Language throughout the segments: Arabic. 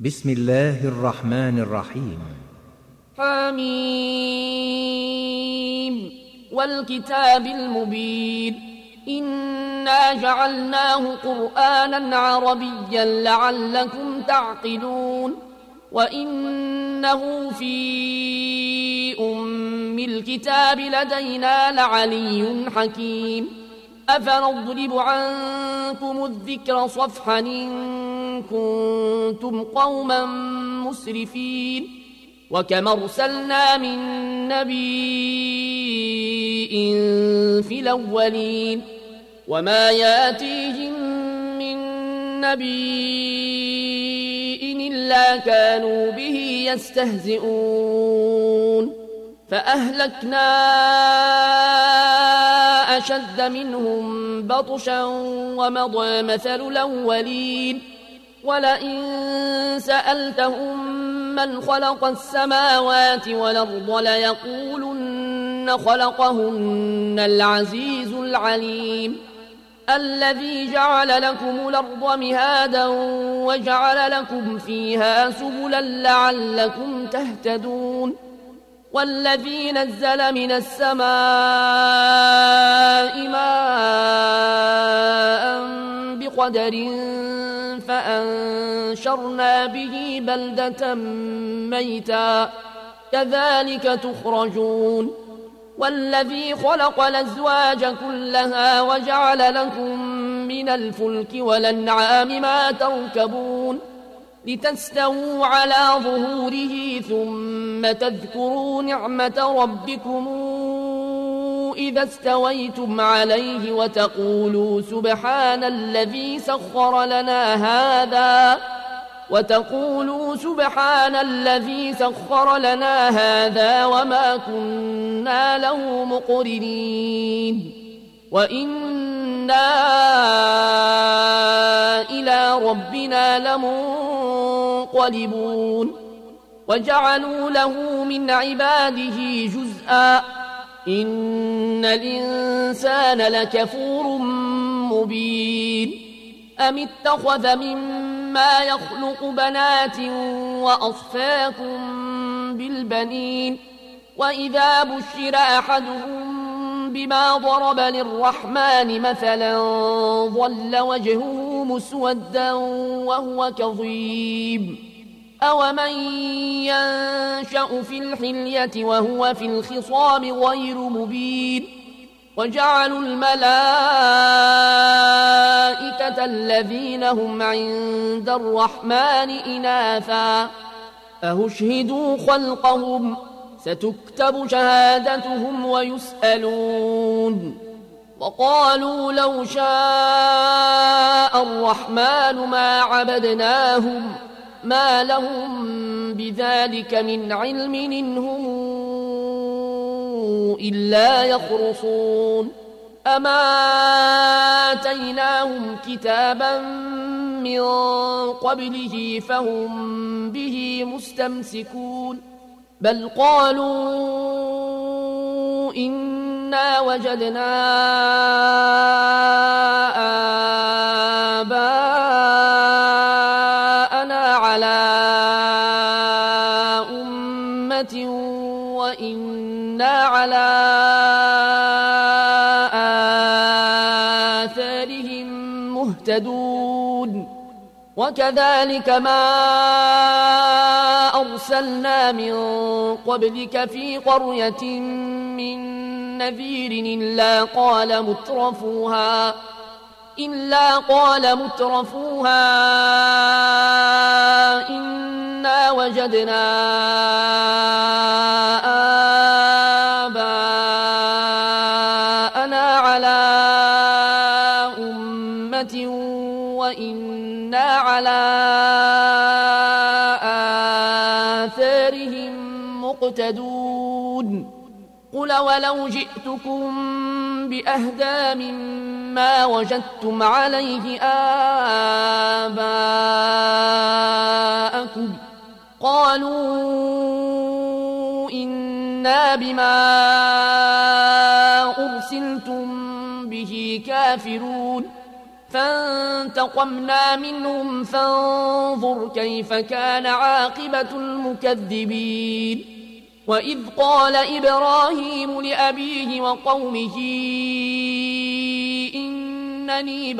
بسم الله الرحمن الرحيم. حميم والكتاب المبين إنا جعلناه قرآنا عربيا لعلكم تعقلون وإنه في أم الكتاب لدينا لعلي حكيم أفنضرب عنكم الذكر صفحا إن كنتم قوما مسرفين وكم أرسلنا من نبي في الأولين وما ياتيهم من نبي إلا كانوا به يستهزئون فأهلكنا أشد منهم بطشا ومضى مثل الأولين ولئن سألتهم من خلق السماوات والأرض ليقولن خلقهن العزيز العليم الذي جعل لكم الأرض مهادا وجعل لكم فيها سبلا لعلكم تهتدون والذي نزل من السماء ماء بقدر فأنشرنا به بلدة ميتا كذلك تخرجون والذي خلق الأزواج كلها وجعل لكم من الفلك والأنعام ما تركبون لتستووا على ظهوره ثم تذكروا نعمة ربكم إذا استويتم عليه وتقولوا سبحان الذي سخر لنا هذا وما كنا له مقرنين وإنا إلى ربنا لمنقلبون وجعلوا له من عباده جزءا إن الإنسان لكفور مبين أم اتخذ مما يخلق بنات وأصفاكم بالبنين وإذا بشر أحدهم بما ضرب للرحمن مثلا ظل وجهه مسودا وهو كظيم أومن ينشأ في الحلية وهو في الخصام غير مبين وجعلوا الملائكة الذين هم عند الرحمن إناثا أهشهدوا خلقهم ستكتب شهادتهم ويسألون وقالوا لو شاء الرحمن ما عبدناهم ما لهم بذلك من علم إنهم إلا يخرصون أما آتيناهم كتابا من قبله فهم به مستمسكون بل قالوا إنا وجدنا آباءنا على أمة وإنا على آثارهم مهتدون وكذلك ما أرسلنا من قبلك في قرية من نذير إلا قال مترفوها إنا وجدنا آباءنا على أمة وإنا على آثارهم مقتدون قل ولو جئتكم بأهدى مما وجدتم عليه آباءكم قالوا إنا بما أرسلتم به كافرون فانتقمنا منهم فانظر كيف كان عاقبة المكذبين وإذ قال إبراهيم لأبيه وقومه إنني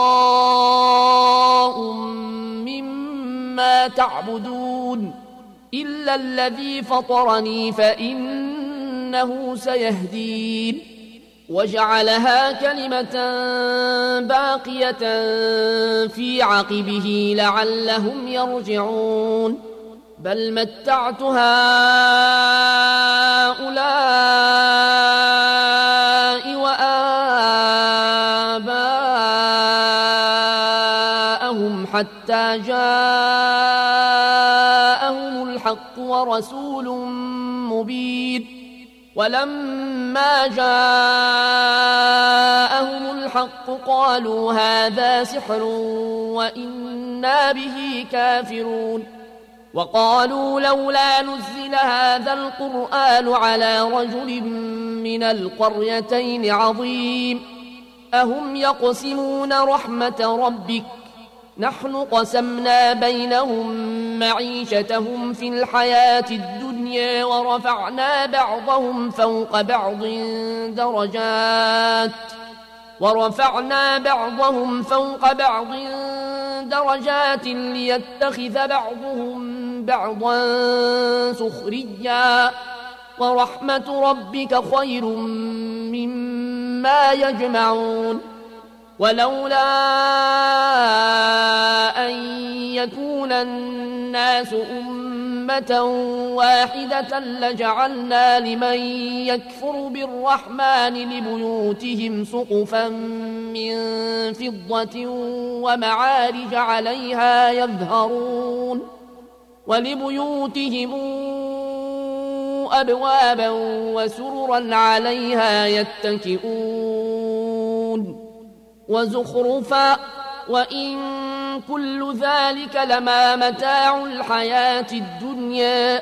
براء مما تعبدون إلا الذي فطرني فإنه سيهدين وجعلها كلمة باقية في عقبه لعلهم يرجعون بل متعت هؤلاء وآباءهم حتى جاءهم الحق ورسول مبين ولما جاءهم الحق قالوا هذا سحر وإنا به كافرون وقالوا لولا نزل هذا القرآن على رجل من القريتين عظيم أهم يقسمون رحمة ربك نحن قسمنا بينهم معيشتهم في الحياة الدنيا ورفعنا بعضهم فوق بعض درجات ليتخذ بعضهم بعضا سخريا ورحمة ربك خير مما يجمعون ولولا أن يكون الناس أمة واحدة لجعلنا لمن يكفر بالرحمن لبيوتهم سقفا من فضة ومعارج عليها يظهرون ولبيوتهم أبوابا وسررا عليها يتكئون وزخرفا وإن كل ذلك لما متاع الحياة الدنيا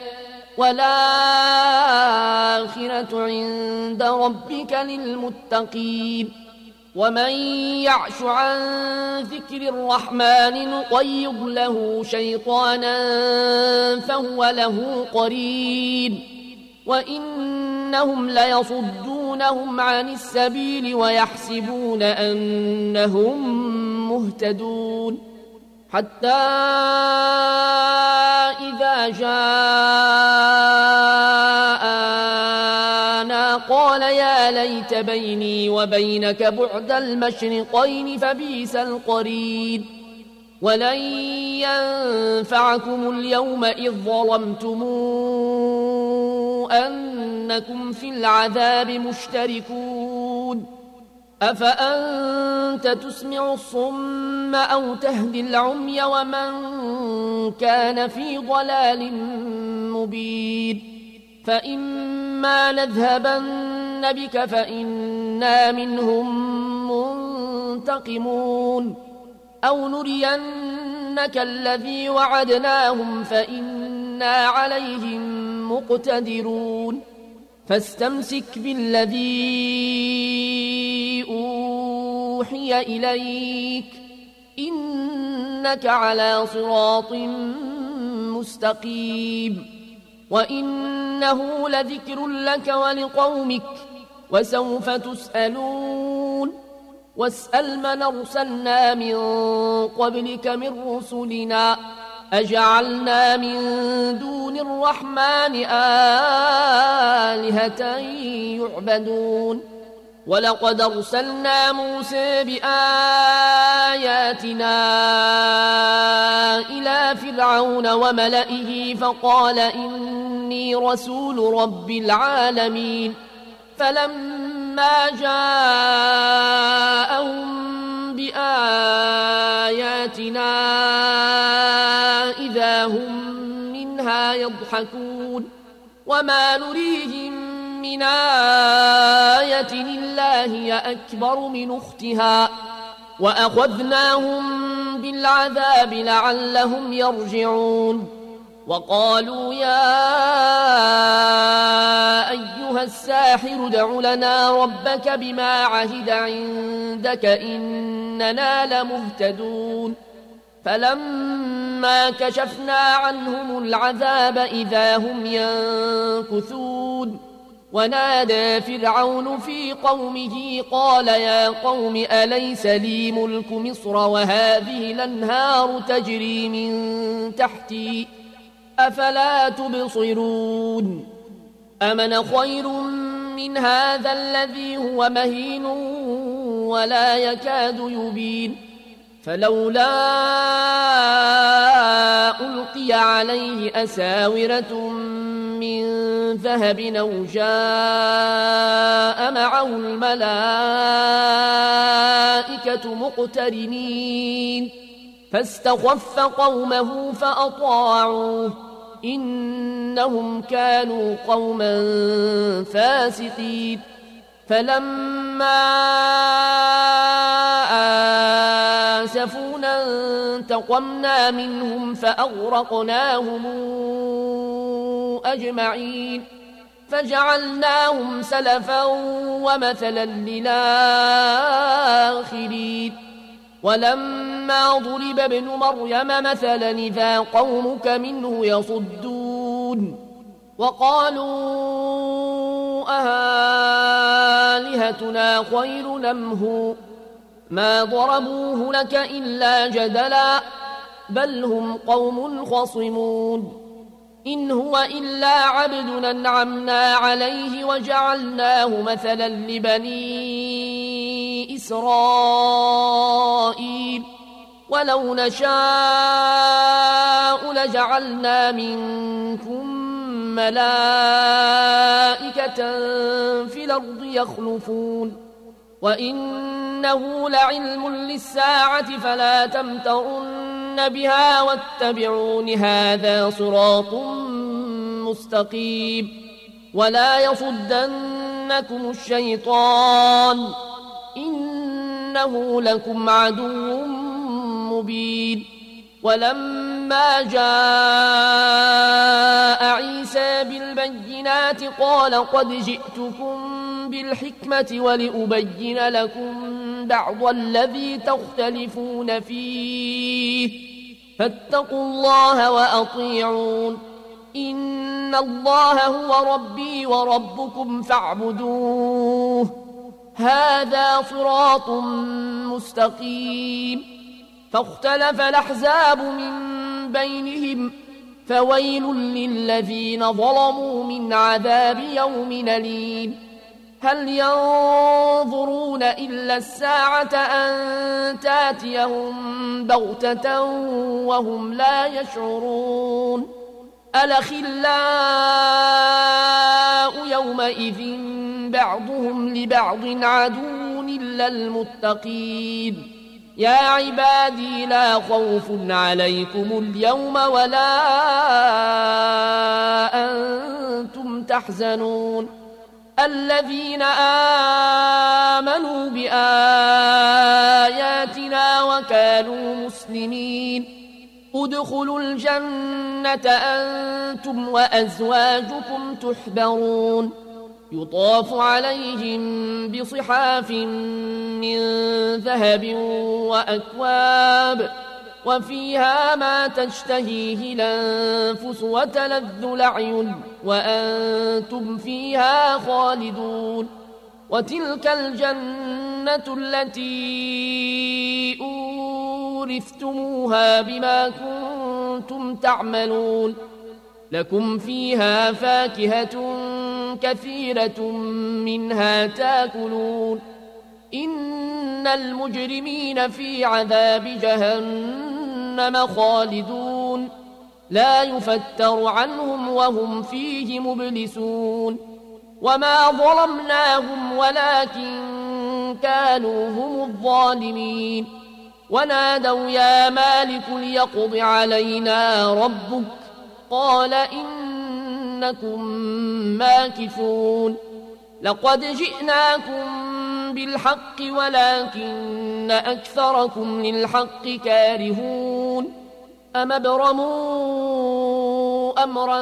والآخرة عند ربك للمتقين ومن يعش عن ذكر الرحمن نقيض له شيطانا فهو له قرين وإنهم ليصدونهم عن السبيل ويحسبون أنهم مهتدون حتى إذا جاءنا قال يا ليت بيني وبينك بعد المشرقين فبئس القرين ولن ينفعكم اليوم إذ ظلمتم أنكم في العذاب مشتركون أفأنت تسمع الصم أو تهدي العمي ومن كان في ضلال مبين فإما نذهبن بك فإنا منهم منتقمون أو نرينك الذي وعدناهم فإنا عليهم مقتدرون فاستمسك بالذي أوحي إليك إنك على صراط مستقيم وإنه لذكر لك ولقومك وسوف تسألون واسأل من أرسلنا من قبلك من رسلنا أجعلنا من دون الرحمن آلهة يعبدون ولقد أرسلنا موسى بآياتنا إلى فرعون وملئه فقال إني رسول رب العالمين فلما جاءهم بآياتنا إذا هم منها يضحكون وما نريهم من آية إلا هي أكبر من أختها وأخذناهم بالعذاب لعلهم يرجعون وقالوا يا أيها الساحر ادع لنا ربك بما عهد عندك إننا لمهتدون فلما كشفنا عنهم العذاب إذا هم ينكثون ونادى فرعون في قومه قال يا قوم أليس لي ملك مصر وهذه الأنهار تجري من تحتي أفلا تبصرون أمن خير من هذا الذي هو مهين ولا يكاد يبين فلولا ألقي عليه أساورة من ذهب أو جاء معه الملائكة مقترنين فاستخف قومه فأطاعوه إنهم كانوا قوما فاسقين فلما آسفونا انتقمنا منهم فأغرقناهم أجمعين فجعلناهم سلفا ومثلا للآخرين ولما ضرب ابن مريم مثلا إذا قومك منه يصدون وقالوا أآلهتنا خير أم هو ما ضربوه لك إلا جدلا بل هم قوم خصمون إن هو إلا عبد أنعمنا عليه وجعلناه مثلا لبني إسرائيل ولو نشاء لجعلنا منكم ملائكة في الأرض يخلفون وإنه لعلم للساعة فلا تمترن بها واتبعون هذا صراط مستقيم ولا يصدنكم الشيطان إنه لكم عدو مبين ولما جاء عيسى بالبينات قال قد جئتكم بالحكمة ولأبين لكم بعض الذي تختلفون فيه فاتقوا الله وأطيعون إن الله هو ربي وربكم فاعبدوه هذا صراط مستقيم فاختلف الأحزاب من بينهم فويل للذين ظلموا من عذاب يوم أليم هل ينظرون إلا الساعة أن تاتيهم بغتة وهم لا يشعرون الأخلاء يومئذ بعضهم لبعض عدو إلا المتقين يا عبادي لا خوف عليكم اليوم ولا أنتم تحزنون الذين آمنوا بآياتنا وكانوا مسلمين ادخلوا الجنة أنتم وأزواجكم تحبرون يطاف عليهم بصحاف من ذهب وأكواب وفيها ما تشتهيه الأنفس وتلذ الأعين وأنتم فيها خالدون وتلك الجنة التي أورثتموها بما كنتم تعملون لكم فيها فاكهة كثيرة منها تاكلون إن المجرمين في عذاب جهنم خالدون لا يفتر عنهم وهم فيه مبلسون وما ظلمناهم ولكن كانوا هم الظالمين ونادوا يا مالك ليقض علينا ربك قال إنكم ماكثون لقد جئناكم بالحق ولكن أكثركم للحق كارهون أم ابرموا أمرا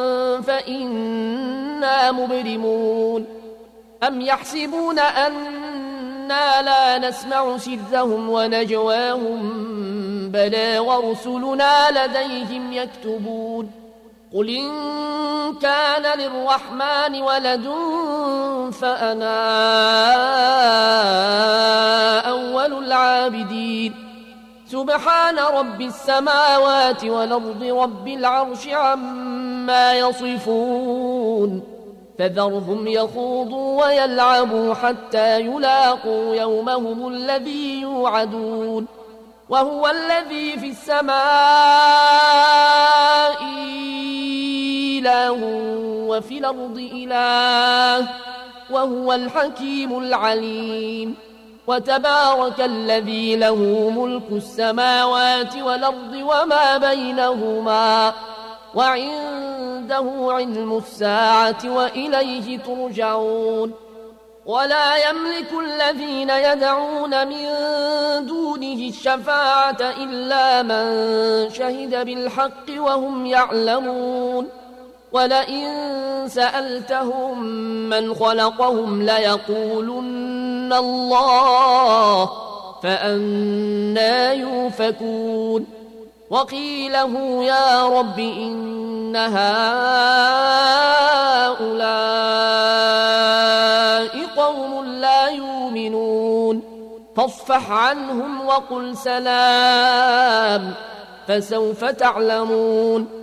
فإنا مبرمون أم يحسبون أنا لا نسمع سرهم ونجواهم بلى ورسلنا لديهم يكتبون قل إن كان للرحمن ولد فأنا أول العابدين سبحان رب السماوات والأرض رب العرش عما يصفون فذرهم يخوضوا ويلعبوا حتى يلاقوا يومهم الذي يوعدون وهو الذي في السماء إله وفي الأرض إله وهو الحكيم العليم وتبارك الذي له ملك السماوات والأرض وما بينهما وعنده علم الساعة وإليه ترجعون ولا يملك الذين يدعون من دونه الشفاعة إلا من شهد بالحق وهم يعلمون ولئن سألتهم من خلقهم ليقولن الله فأنى يؤفكون وقيله يا رب إن هؤلاء قوم لا يؤمنون فاصفح عنهم وقل سلام فسوف تعلمون